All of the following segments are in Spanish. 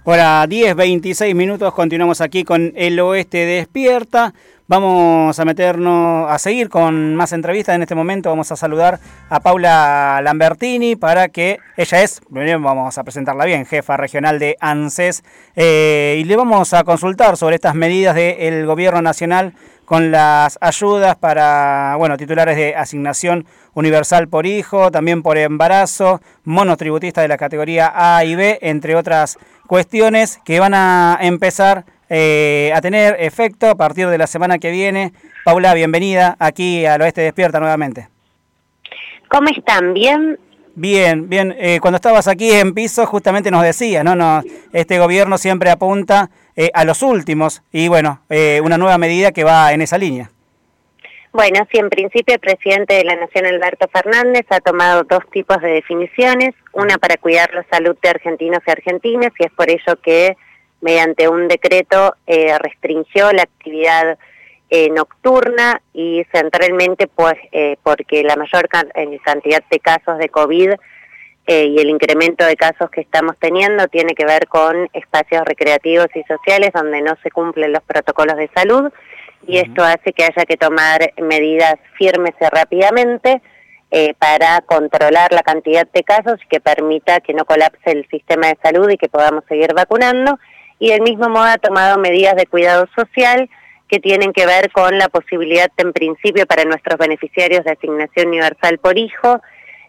Hora 10:26 minutos, continuamos aquí con El Oeste Despierta. Vamos a seguir con más entrevistas en este momento. Vamos a saludar a Paula Lambertini para que ella es, vamos a presentarla bien, jefa regional de ANSES, y le vamos a consultar sobre estas medidas del gobierno nacional con las ayudas para, titulares de asignación universal por hijo, también por embarazo, monotributistas de la categoría A y B, entre otras cuestiones que van a empezar a tener efecto a partir de la semana que viene. Paula, bienvenida aquí al Oeste Despierta nuevamente. ¿Cómo están? ¿Bien? Bien. Cuando estabas aquí en piso justamente nos decías, ¿no? Este gobierno siempre apunta a los últimos y una nueva medida que va en esa línea. Bueno, sí, en principio el presidente de la Nación, Alberto Fernández, ha tomado dos tipos de definiciones, una para cuidar la salud de argentinos y argentinas, y es por ello que mediante un decreto restringió la actividad nocturna y centralmente porque la mayor cantidad de casos de COVID y el incremento de casos que estamos teniendo tiene que ver con espacios recreativos y sociales donde no se cumplen los protocolos de salud, y esto hace que haya que tomar medidas firmes y rápidamente para controlar la cantidad de casos y que permita que no colapse el sistema de salud y que podamos seguir vacunando. Y del mismo modo ha tomado medidas de cuidado social que tienen que ver con la posibilidad, en principio, para nuestros beneficiarios de asignación universal por hijo,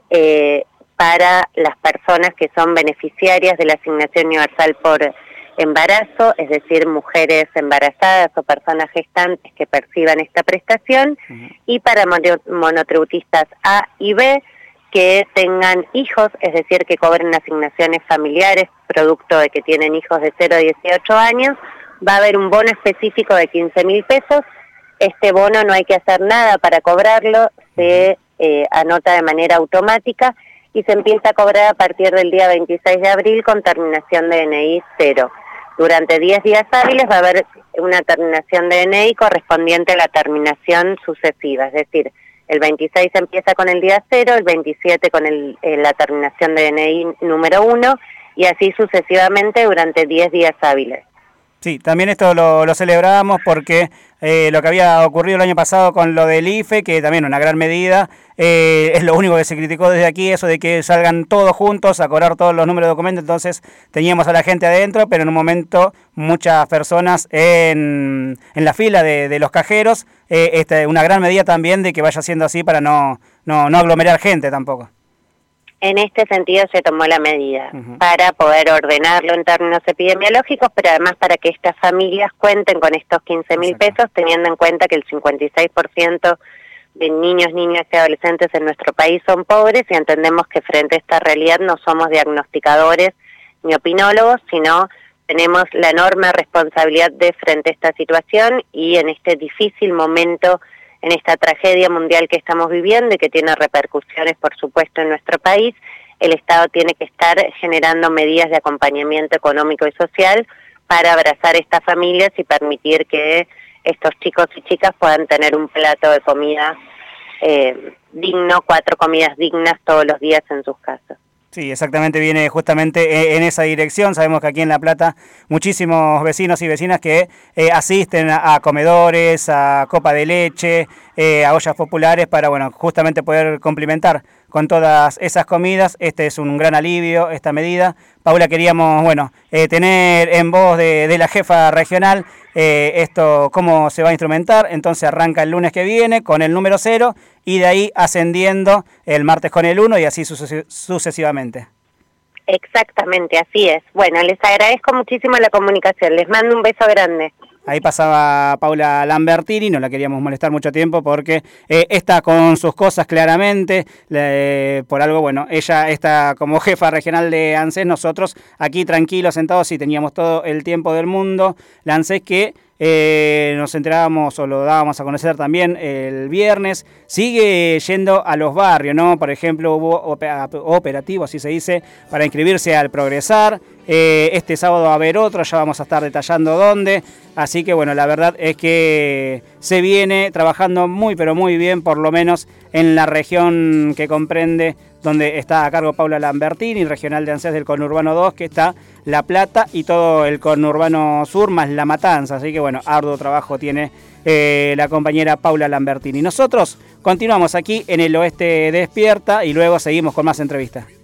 para las personas que son beneficiarias de la asignación universal por embarazo, es decir, mujeres embarazadas o personas gestantes que perciban esta prestación, y para monotributistas A y B que tengan hijos, es decir, que cobren asignaciones familiares, producto de que tienen hijos de 0 a 18 años, va a haber un bono específico de 15.000 pesos. Este bono no hay que hacer nada para cobrarlo, se anota de manera automática y se empieza a cobrar a partir del día 26 de abril con terminación de DNI 0. Durante 10 días hábiles va a haber una terminación de DNI correspondiente a la terminación sucesiva, es decir, el 26 empieza con el día 0, el 27 con la terminación de DNI número 1 y así sucesivamente durante 10 días hábiles. Sí, también esto lo celebrábamos porque lo que había ocurrido el año pasado con lo del IFE, que también una gran medida, es lo único que se criticó desde aquí, eso de que salgan todos juntos a cobrar todos los números de documentos, entonces teníamos a la gente adentro, pero en un momento muchas personas en la fila de los cajeros, una gran medida también de que vaya siendo así para no aglomerar gente tampoco. En este sentido se tomó la medida para poder ordenarlo en términos epidemiológicos, pero además para que estas familias cuenten con estos 15.000 pesos, teniendo en cuenta que el 56% de niños, niñas y adolescentes en nuestro país son pobres, y entendemos que frente a esta realidad no somos diagnosticadores ni opinólogos, sino tenemos la enorme responsabilidad de frente a esta situación y en este difícil momento, en esta tragedia mundial que estamos viviendo y que tiene repercusiones, por supuesto, en nuestro país. El Estado tiene que estar generando medidas de acompañamiento económico y social para abrazar estas familias y permitir que estos chicos y chicas puedan tener un plato de comida digno, 4 comidas dignas todos los días en sus casas. Sí, exactamente, viene justamente en esa dirección. Sabemos que aquí en La Plata muchísimos vecinos y vecinas que asisten a comedores, a copa de leche, a ollas populares para, justamente poder complementar con todas esas comidas. Este es un gran alivio, esta medida. Paula, queríamos, tener en voz de la jefa regional esto, cómo se va a instrumentar. Entonces arranca el lunes que viene con el número 0 y de ahí ascendiendo el martes con el 1 y así sucesivamente. Exactamente, así es. Bueno, les agradezco muchísimo la comunicación. Les mando un beso grande. Ahí pasaba Paula Lambertini, no la queríamos molestar mucho tiempo porque está con sus cosas claramente, por algo, ella está como jefa regional de ANSES, nosotros aquí tranquilos, sentados y teníamos todo el tiempo del mundo. La ANSES que nos enterábamos o lo dábamos a conocer también el viernes, sigue yendo a los barrios, ¿no? Por ejemplo, hubo operativo, así se dice, para inscribirse al Progresar. Este sábado va a haber otro, ya vamos a estar detallando dónde. Así que la verdad es que se viene trabajando muy pero muy bien, por lo menos en la región que comprende donde está a cargo Paula Lambertini, regional de ANSES del conurbano 2, que está La Plata y todo el conurbano sur, más La Matanza. Así que bueno, arduo trabajo tiene la compañera Paula Lambertini. Nosotros continuamos aquí en El Oeste Despierta y luego seguimos con más entrevistas.